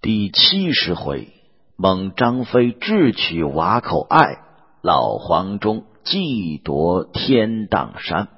第70回，蒙张飞智取瓦口隘，老黄忠计夺天荡山。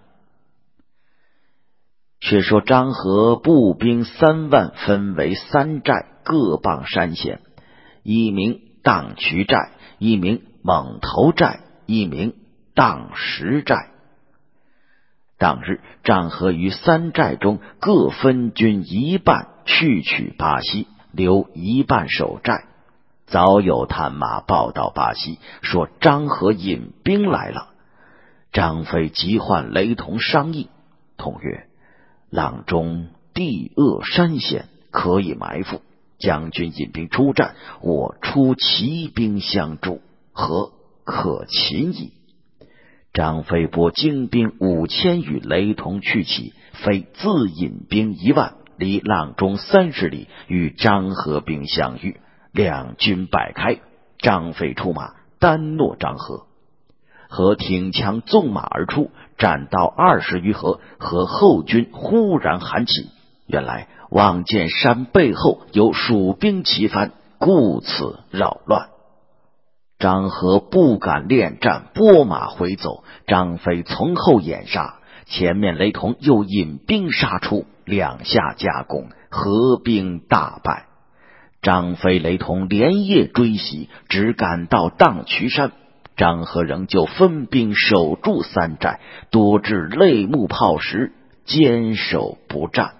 却说张合步兵3万，分为3寨，各傍山险，一名荡渠寨，一名蒙头寨，一名荡石寨。当日张合于3寨中各分军一半，去取巴西，留一半守寨。早有探马报到巴西，说张合引兵来了。张飞急唤雷同商议，同曰：阆中地恶山险，可以埋伏，将军引兵出战，我出骑兵相助，何可擒矣？张飞拨精兵5000与雷同去起，飞自引兵1万，离阆中30里，与张合兵相遇，两军摆开，张飞出马，单诺张合。合挺枪纵马而出，战到20余合，合后军忽然喊起，原来望见山背后有蜀兵齐翻，故此扰乱。张合不敢恋战，拨马回走，张飞从后掩杀，前面雷同又引兵杀出，两下夹攻，合兵大败。张飞雷同连夜追袭，只赶到荡渠山，张合仍旧分兵守住3寨，多置泪目炮石，坚守不战。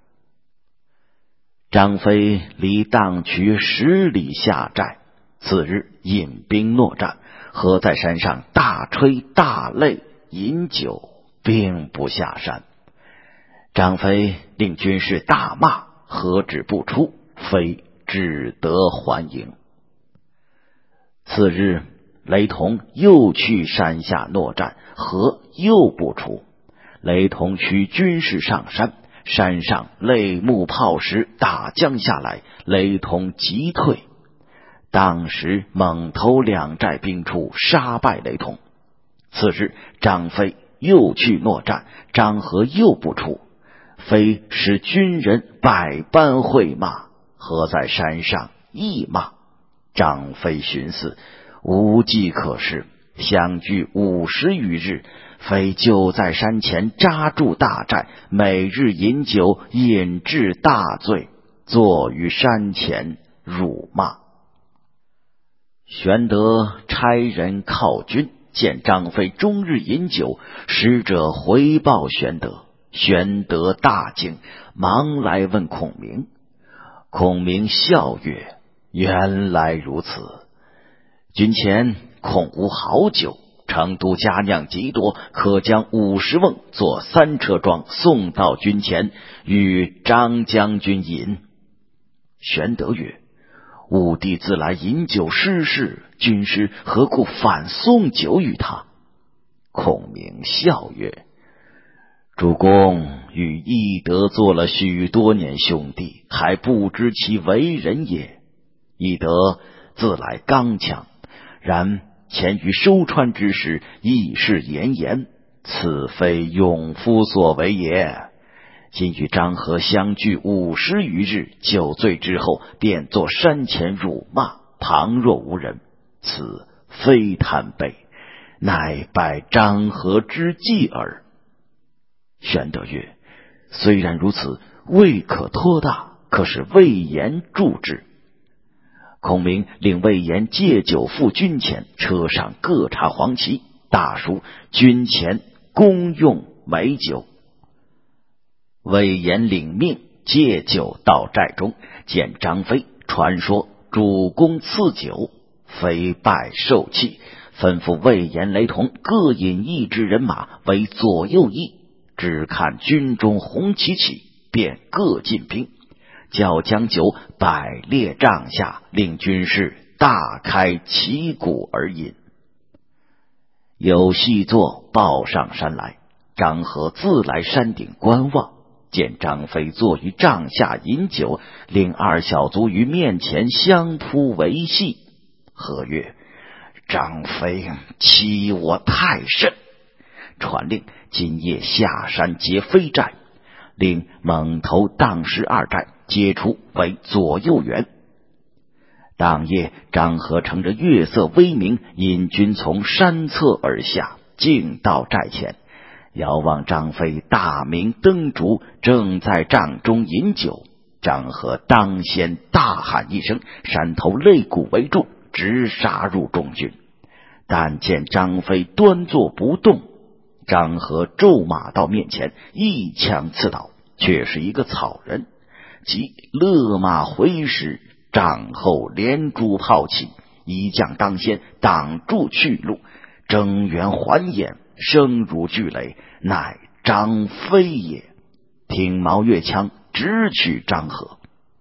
张飞离荡渠10里下寨，次日引兵搦战，合在山上大吹大擂饮酒，兵不下山。张飞令军士大骂，合止不出，飞只得还营。次日雷同又去山下搦战，合又不出。雷同驱军士上山，山上泪目炮石大将下来，雷同急退。当时蒙头2寨兵出，杀败雷同。次日张飞又去搦战，张合又不出，飞使军人百般会骂，合在山上亦骂。张飞寻思无计可施，相距50余日，飞就在山前扎住大寨，每日饮酒，饮至大醉，坐于山前辱骂。玄德差人犒军，见张飞终日饮酒，使者回报玄德。玄德大惊，忙来问孔明。孔明笑曰：原来如此，军前恐无好酒，成都佳酿极多，可将50瓮做3车装，送到军前，与张将军饮。玄德曰：武帝自来饮酒失事，军师何故反送酒与他？孔明笑曰：主公与翼德做了许多年兄弟，还不知其为人也。翼德自来刚强，然前于收川之时，义士严严，此非勇夫所为也。今与张合相聚50余日，酒醉之后，便坐山前辱骂，旁若无人，此非贪杯，乃拜张合之计耳。玄德曰：虽然如此，未可托大，可使魏延助之。孔明令魏延借酒赴军前，车上各插黄旗，大书军前公用美酒。魏延领命，借酒到寨中，见张飞，传说主公赐酒，飞拜受气，吩咐魏延雷同各引1支人马为左右翼，只看军中红旗起，便各进兵，叫将酒摆列帐下，令军士大开旗鼓而饮。有细作报上山来，张合自来山顶观望，见张飞坐于帐下饮酒，令2小卒于面前相扑为戏。合曰：张飞欺我太甚，传令今夜下山劫飞寨，令蒙头荡石2寨皆出为左右援， 当夜，张合乘着月色微明，引军从山侧而下，径到寨前。遥望张飞大明灯烛，正在帐中饮酒。张合当先大喊一声，山头擂鼓为助，直杀入众军。但见张飞端坐不动，张合骤马到面前，一枪刺倒，却是一个草人。即勒马回时，帐后连珠炮起，一将当先挡住去路，睁圆环眼，声如巨雷，乃张飞也。挺毛越枪直取张合。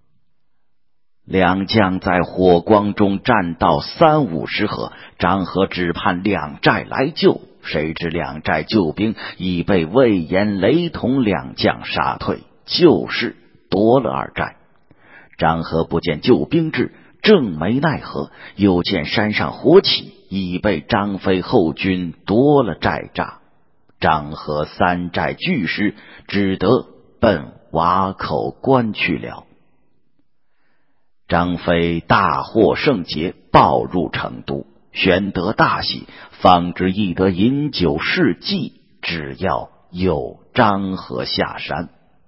两将在火光中战到30-50合，张合只盼两寨来救，谁知两寨救兵已被魏延、雷同两将杀退，就是夺了二寨。张合不见救兵至，正没奈何，又见山上火起，已被张飞后军夺了寨栅。张合3寨俱失，只得奔瓦口关去了。张飞大获胜捷，报入成都，玄德大喜，方知亦得饮酒试计，只要有张合下山。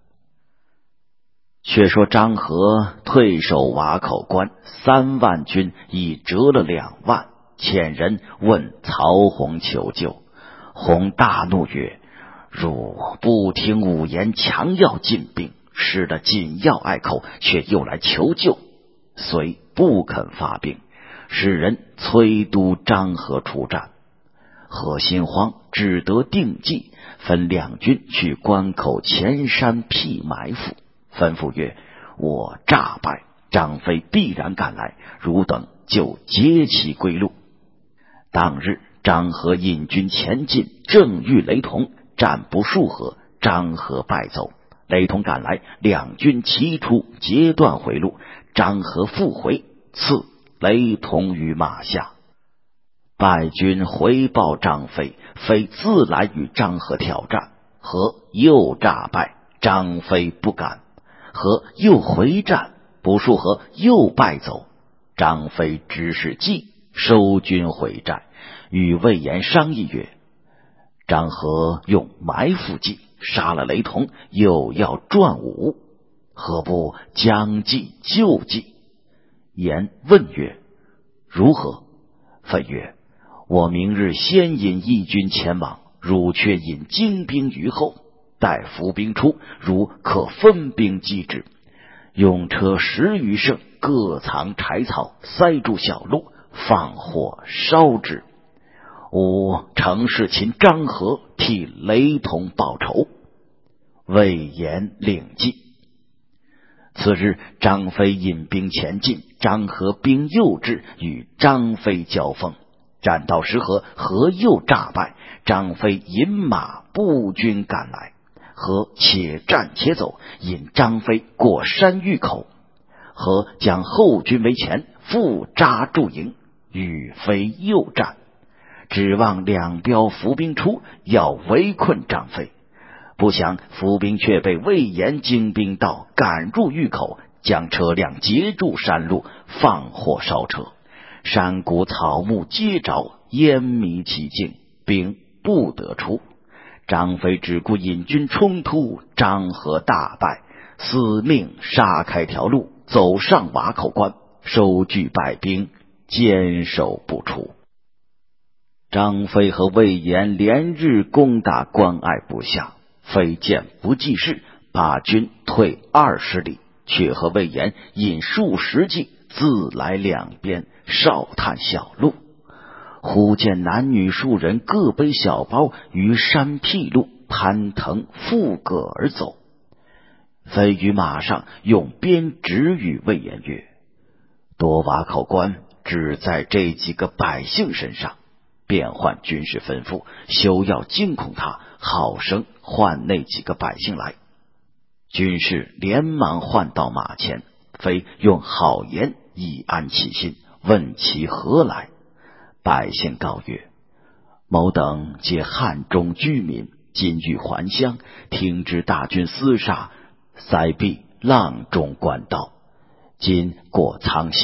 却说张合退守瓦口关，3万军已折了2万，遣人问曹洪求救。洪大怒曰：汝不听五言，强要进兵，失了紧要隘口，却又来求救，遂不肯发兵，使人催督张合出战。何心慌，只得定计，分2军去关口前山辟埋伏，吩咐曰：我诈败，张飞必然赶来，汝等就截其归路。当日张合引军前进，正遇雷同，战不数合，张合败走。雷同赶来，2军齐出，截断回路，张合复回，刺雷同于马下。败军回报张飞，飞自来与张合挑战，合又诈败，张飞不敢，合又回战，不数合又败走。张飞知是计，收军回寨，与魏延商议曰：张合用埋伏计杀了雷同，又要转武，何不将计就计？言问曰：如何？飞曰：我明日先引义军前往，汝却引精兵于后，待伏兵出，汝可分兵击之。用车10余乘，各藏柴草，塞住小路，放火烧之。吾程世擒张合，替雷同报仇。魏延领计。次日，张飞引兵前进，张合兵又至，与张飞交锋。战到10合，合又诈败，张飞引马步军赶来，合且战且走，引张飞过山峪口。合将后军为前，复扎驻营，与飞又战，指望两标伏兵出，要围困张飞。不想伏兵却被魏延精兵到，赶入峪口，将车辆截住山路，放火烧车。山谷草木皆着，烟迷其境，兵不得出。张飞只顾引军冲突，张合大败，死命杀开条路，走上瓦口关，收据败兵，坚守不出。张飞和魏延连日攻打关隘不下，飞见不济事，把军退20里，却和魏延引数十骑，自来两边哨探小路。忽见男女数人各背小包，于山僻路攀藤负戈而走。飞于马上用鞭指与魏延曰：夺瓦口关只在这几个百姓身上，便换军士吩咐，休要惊恐他，好生唤那几个百姓来。军士连忙唤到马前，飞用好言以安其心，问其何来。百姓告曰：某等皆汉中居民，今欲还乡，听知大军厮杀，塞避阆中官道，今过苍溪，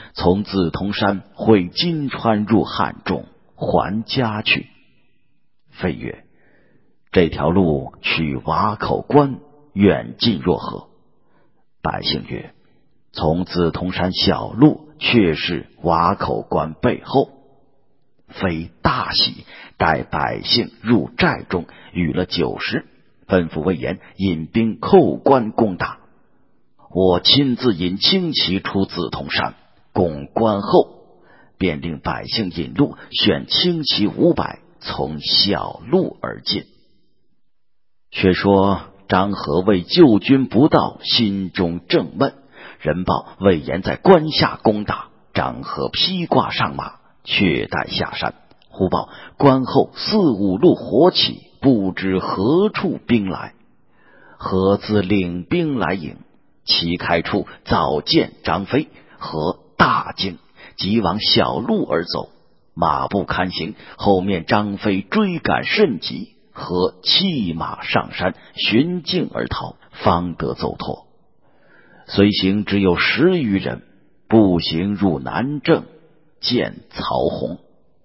从梓潼山会金川入汉中，还家去。飞曰：这条路去瓦口关，远近若何？百姓曰：从梓潼山小路，却是瓦口关背后。飞大喜，带百姓入寨中，与了酒食，吩咐魏延引兵扣关攻打。我亲自引轻骑出梓潼山，攻关后，便令百姓引路，选轻骑500，从小路而进。却说张合为救军不到，心中正闷，人报魏延在关下攻打，张合披挂上马，却待下山。忽报关后4、5路火起，不知何处兵来。合自领兵来迎，旗开处早见张飞，合大惊，急往小路而走，马不堪行，后面张飞追赶甚急，合弃马上山，寻径而逃，方得走脱。随行只有10余人，步行入南郑，见曹洪。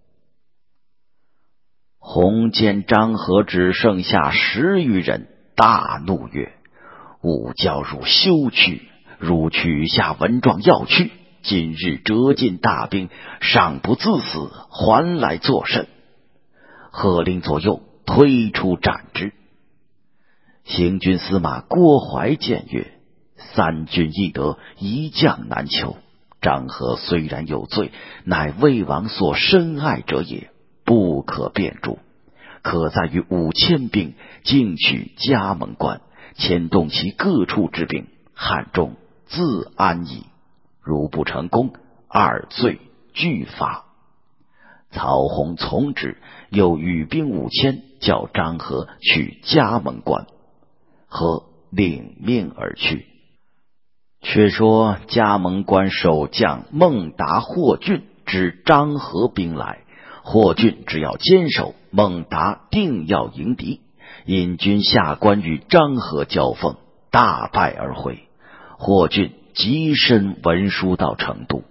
洪见张合只剩下10余人，大怒曰：吾教汝休去，汝取下文状要去，今日折尽大兵，尚不自死，还来作甚？喝令左右推出斩之。行军司马郭淮谏曰：三军易得，一将难求。张合虽然有罪，乃魏王所深爱者也，不可辩诛。可在于5000兵进取加盟关，牵动其各处之兵，汉中自安矣。如不成功，2罪俱罚。曹洪从之，又与兵5000，叫张合去加盟关。合领命而去。却说加盟关守将孟达、霍峻知张合兵来，霍峻只要坚守，孟达定要迎敌，引军下关与张合交锋，大败而回。霍峻急申文书到成都。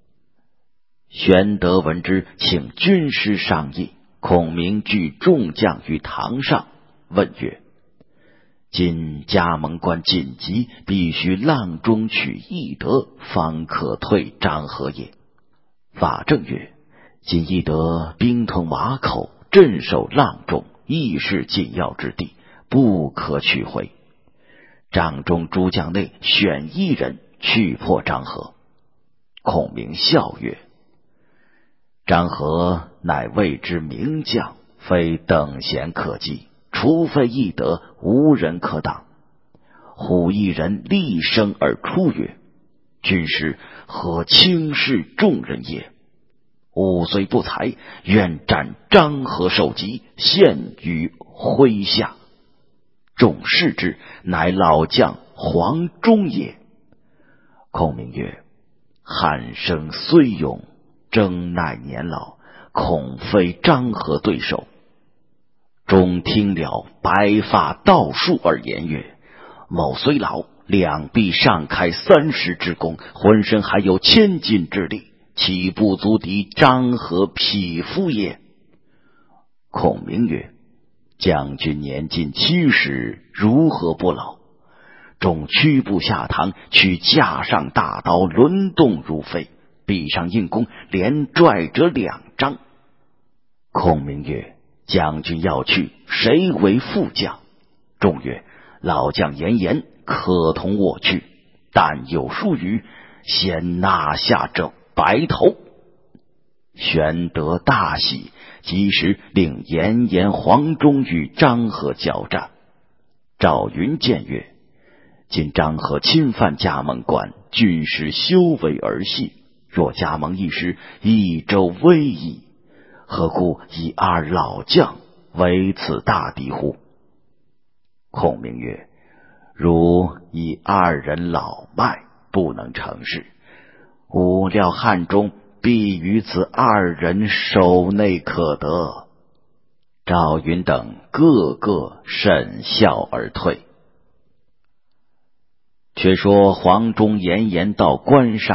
玄德闻之，请军师商议。孔明聚众将于堂上，问曰：今加盟关紧急，必须阆中取翼德，方可退张合也。法正曰：今翼德兵屯瓦口，镇守阆中，亦是紧要之地，不可取回。帐中诸将内选1人去破张合。孔明笑曰：张合乃魏之名将，非等闲可击，除非翼德，无人可挡。忽一人厉声而出曰：军师何轻视众人也？吾虽不才，愿斩张合首级，献于麾下。众视之，乃老将黄忠也。孔明曰：汉生虽勇，征乃年老，恐非张合对手。忠听了，白发倒竖而言曰：某虽老，两臂尚开30之功，浑身还有1000斤之力，岂不足敌张合匹夫也？孔明曰：将军年近70，如何不老？众屈步下堂，取架上大刀，轮动如飞，臂上硬弓，连拽者2张。孔明曰：将军要去，谁为副将？众曰：老将言可同我去，但有数语，先拿下这白头。玄德大喜，及时令严、黄忠与张合交战。赵云谏曰：今张合侵犯加盟关，军师修为而细，若加盟一时，益州危矣，何故以2老将为此大敌乎？孔明曰：如以2人老迈，不能成事，吾料汉中必于此2人手内可得。赵云等个个甚笑而退。却说黄忠、严到关上，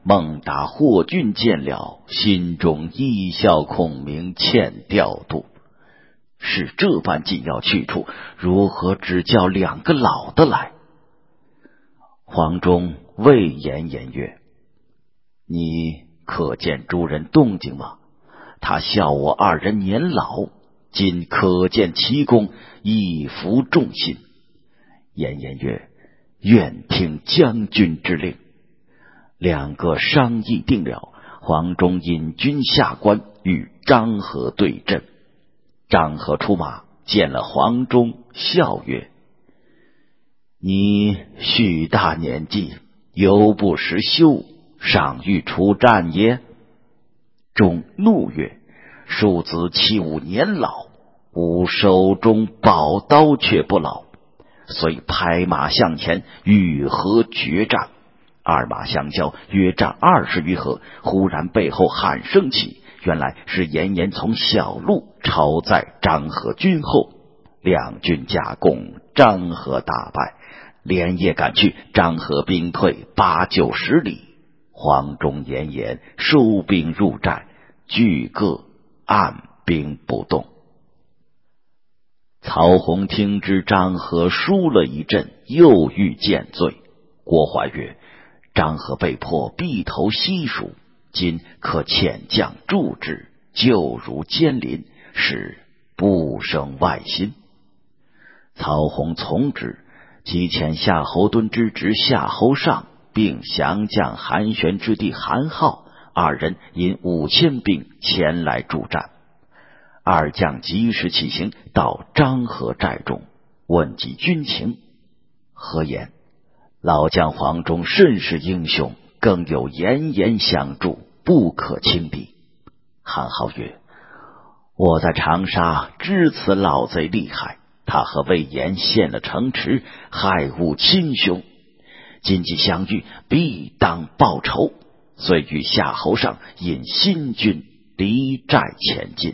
孟达、霍峻见了，心中一笑孔明欠调度。是这般紧要去处，如何只叫两个老的来？黄忠谓严曰：你可见诸人动静吗？他笑我二人年老，今可见其功，一服众心。严曰：愿听将军之令。两个商议定了，黄忠引军下关，与张合对阵。张合出马，见了黄忠，笑曰：你许大年纪，犹不识休，尚欲出战也？忠怒曰：庶子欺吾年老，吾手中宝刀却不老。遂拍马向前，与合决战。二马相交，约战20余合，忽然背后喊声起，原来是严从小路抄在张合军后，两军夹攻，张合大败，连夜赶去，张合兵退8、90里。黄忠、严收兵入寨，俱各按兵不动。曹洪听知张合输了一阵，又欲见罪。郭淮曰：张合被迫避投西蜀，今可遣将助之，救如监临，使不生外心。曹洪从之，即遣夏侯惇之侄夏侯尚，并降将韩玄之弟韩浩，二人引5000兵前来助战。二将及时起行，到张合寨中，问及军情。何言：老将黄忠甚是英雄，更有严相助，不可轻敌。韩浩曰：我在长沙知此老贼厉害，他和魏延陷了城池，害吾亲兄，今既相遇，必当报仇。遂与夏侯尚引新军离寨前进。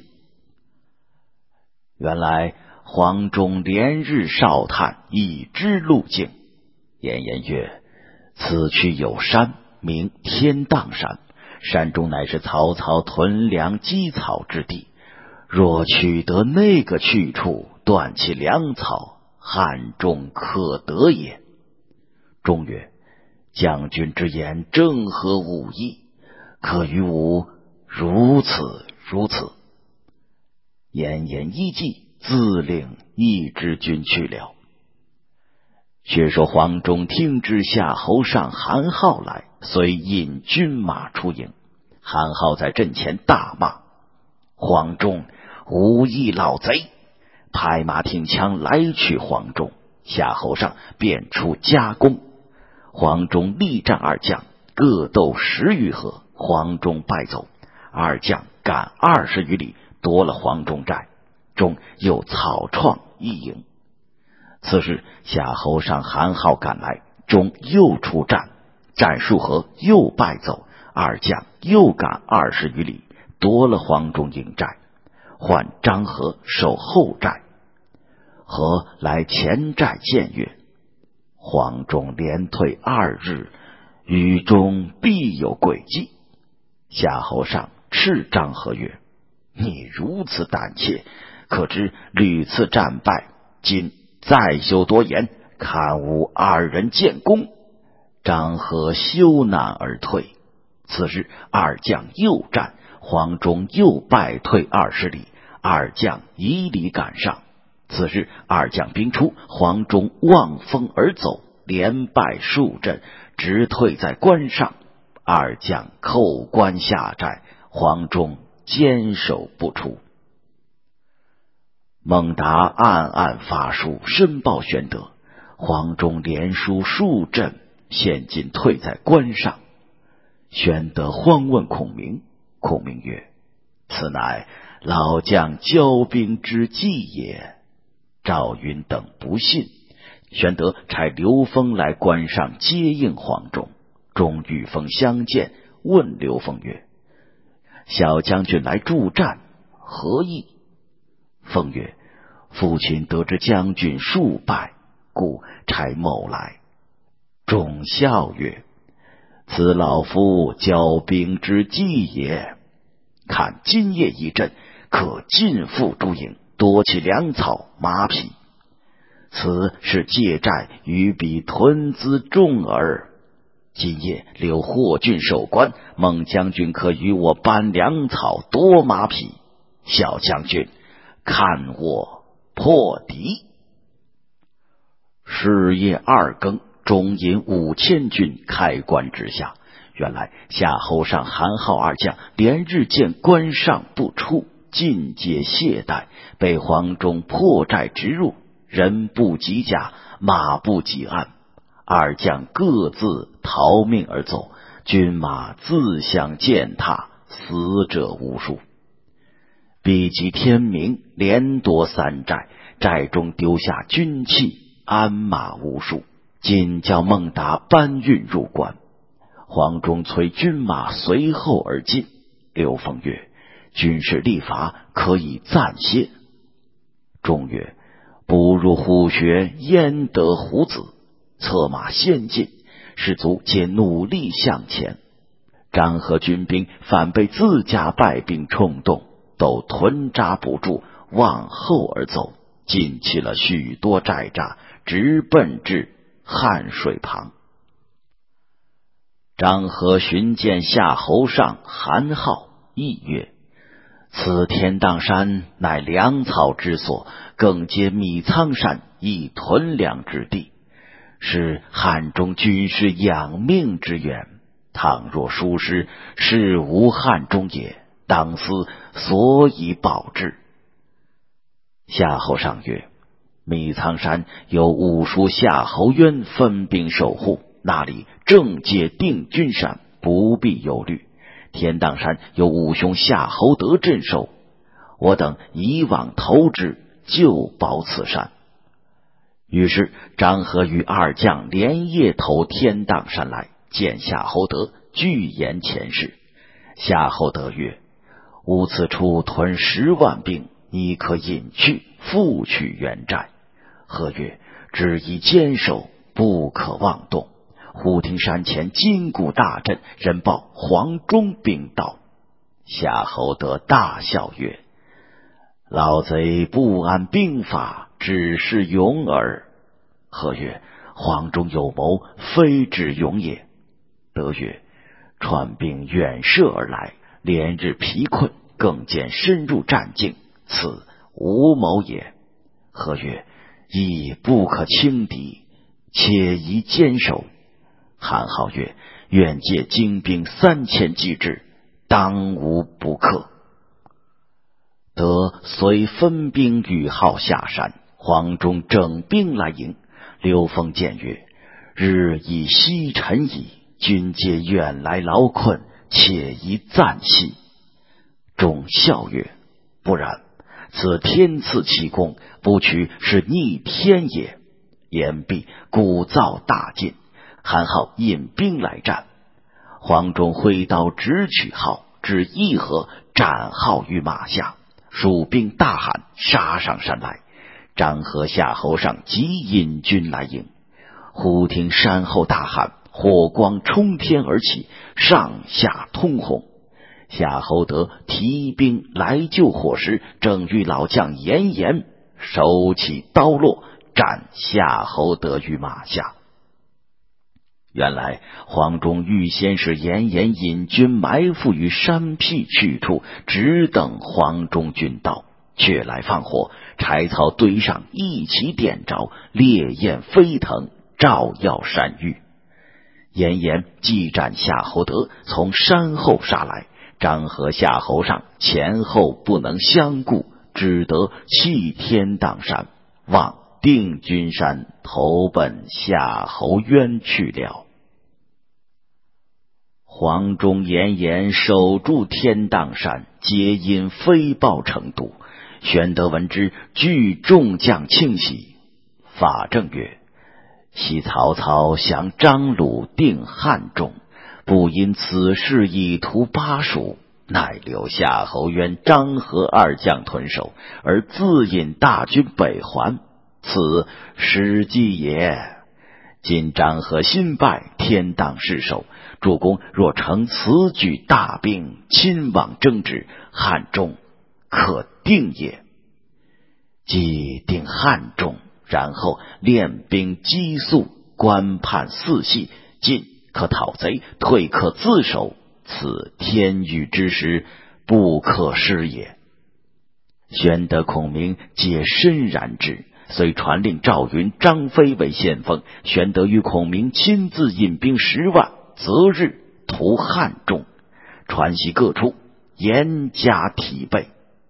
原来黄忠连日哨探，已知路径。严曰：此去有山，名天荡山，山中乃是曹操屯粮积草之地，若取得那个去处，断其粮草，汉中可得也。忠曰：将军之言正合吾意，可与吾如此。严依计，自领一支军去了。却说黄忠听知夏侯尚、韩浩来，遂引军马出营。韩浩在阵前大骂：黄忠无义老贼！拍马挺枪来取黄忠。夏侯尚便出夹攻，黄忠力战二将，各斗10余合，黄忠败走。二将赶20余里，夺了黄忠寨，忠又草创一营。次日，夏侯尚、韩浩赶来，忠又出战，战数合又败走，二将又赶20余里，夺了黄忠营寨，换张合守后寨。合来前寨见曰：黄忠连退2日，与中必有诡计。夏侯尚斥张合曰：你如此胆怯，可知屡次战败，今再休多言，看吾二人建功。张合羞赧而退。次日，二将又战，黄忠又败退20里，二将以里赶上。次日，二将兵出，黄忠望风而走，连败数阵，直退在关上。二将扣关下寨，黄忠坚守不出。孟达暗发书申报玄德，黄忠连输数阵，现今退在关上。玄德慌问孔明，孔明曰：此乃老将骄兵之计也。赵云等不信，玄德差刘封来关上接应黄忠。忠与封相见，问刘封曰：小将军来助战，何意？封曰：父亲得知将军数败，故差某来。忠笑曰： 此老夫骄兵之计也。看今夜一阵，可尽付诸营，夺其粮草马匹。此是借债与彼屯资重耳。今夜留霍郡守关，孟将军可与我搬粮草夺马匹。小将军，看我破敌。是夜2更，中引5000军开关之下。原来夏侯尚、韩浩2将连日见关上不出，尽皆懈怠，被黄忠破寨直入，人不及甲，马不及鞍，2将各自逃命而走，军马自相践踏，死者无数。彼及天明，连夺3寨，寨中丢下军器鞍马无数，仅叫孟达搬运入关。黄忠催军马随后而进。刘封曰：军事力伐，可以暂歇。忠曰：不入虎穴，焉得虎子？策马先进，士卒皆努力向前。张合军兵反被自家败兵冲动，都屯扎不住，往后而走，尽弃了许多寨栅，直奔至汉水旁。张合寻见夏侯尚、韩浩，议曰：此天荡山乃粮草之所，更接米仓山以屯粮之地，是汉中军师养命之源。倘若疏失，是无汉中也，当思所以保之。夏侯尚曰：米仓山有五叔夏侯渊分兵守护，那里正接定军山，不必忧虑。天荡山有五兄夏侯德镇守，我等以往投之，就保此山。于是张合与2将连夜投天荡山来，见夏侯德，具言前事。夏侯德曰：吾此处屯10万兵，你可引去，复取原寨。何曰：只宜坚守，不可妄动。忽听山前金鼓大震，人报黄忠兵到。夏侯德大笑曰：老贼不谙兵法，只是勇耳。何曰：黄忠有谋，非止勇也。德曰：川兵远涉而来，连日疲困，更见深入战境，此无谋也。何曰：亦不可轻敌，且宜坚守。韩浩曰：愿借精兵3000击之，当无不克。德遂分兵与号下山，黄忠整兵来迎。刘封见曰：日已西沉矣，军皆远来劳困，且宜暂息。忠笑曰：不然，此天赐奇功，不取是逆天也。言毕，鼓噪大进。韩浩引兵来战，黄忠挥刀直取号，至义河，斩号于马下。蜀兵大喊，杀上山来。张合、夏侯尚即引军来迎。忽听山后大喊，火光冲天而起，上下通红。夏侯德提兵来救火时，正遇老将严颜，手起刀落，斩夏侯德于马下。原来黄忠预先使严颜引军埋伏于山僻去处，只等黄忠军到，却来放火，柴草堆上一起点着，烈焰飞腾，照耀山域。严颜既斩夏侯德，从山后杀来，张合、夏侯尚前后不能相顾，只得弃天荡山，往定军山投奔夏侯渊去了。黄忠、严颜守住天荡山，皆因飞报成都。玄德闻之，聚众将庆喜。法正曰：昔曹操降张鲁，定汉中，不因此事以图巴蜀，乃留夏侯渊、张合2将屯守，而自引大军北还，此失计也。今张合新败， 天当世守，主公若乘此举大兵，亲往征之，汉中可定也。既定汉中，然后练兵激速，官判四系，进可讨贼，退可自守，此天与之时，不可失也。玄德、孔明皆深然之，遂传令赵云、张飞为先锋。玄德与孔明亲自引兵10万，择日屠汉中，传檄各处，严加提备。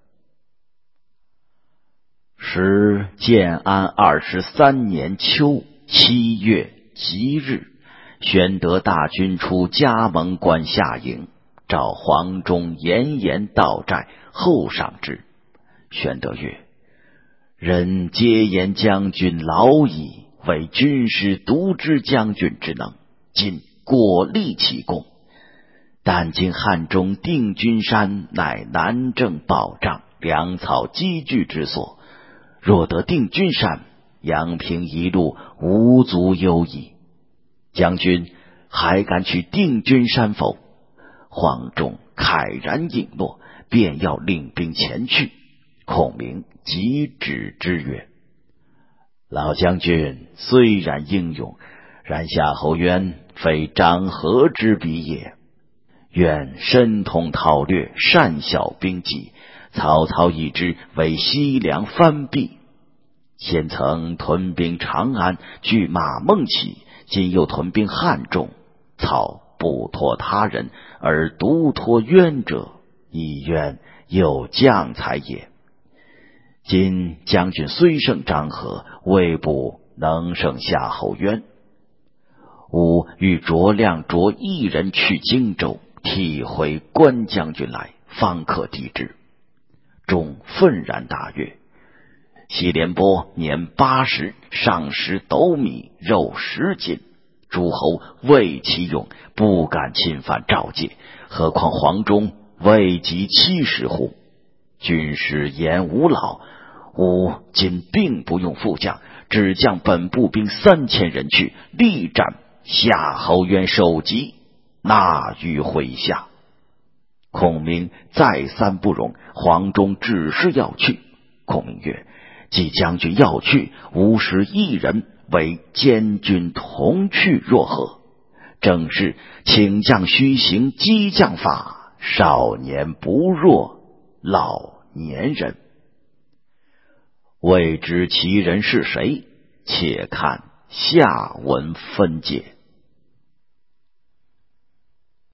时建安23年秋7月吉日，玄德大军出加盟关下营，召黄忠严严到寨，后赏之。玄德曰：人皆言将军老矣，为军师独知将军之能，今果立其功。但今汉中定军山乃南郑保障、粮草积聚之所，若得定军山，阳平一路无足忧矣。将军还敢去定军山否？黄忠慨然应诺，便要领兵前去。孔明即止之曰：老将军虽然英勇，然夏侯渊非张合之比也。渊深通韬略，善晓兵机，曹操以之为西凉藩蔽，先曾屯兵长安，据马孟起，今又屯兵汉中。操不托他人，而独托渊者，以渊有将才也。今将军虽胜张合，未不能胜夏侯渊。吾欲酌量着一人去荆州，替回关将军来，方可敌之。众愤然大悦。西廉颇年80，上食斗米，肉10斤。诸侯畏其勇，不敢侵犯赵界，何况黄忠未及70乎？军师言无老，吾今并不用副将，只将本部兵3000人去，力战夏侯渊首级，纳于麾下。孔明再三不容，黄忠只是要去。孔明曰：既将军要去，吾使一人为监军同去，若何？正是请将须行激将法，少年不若老年人。未知其人是谁？且看下文分解。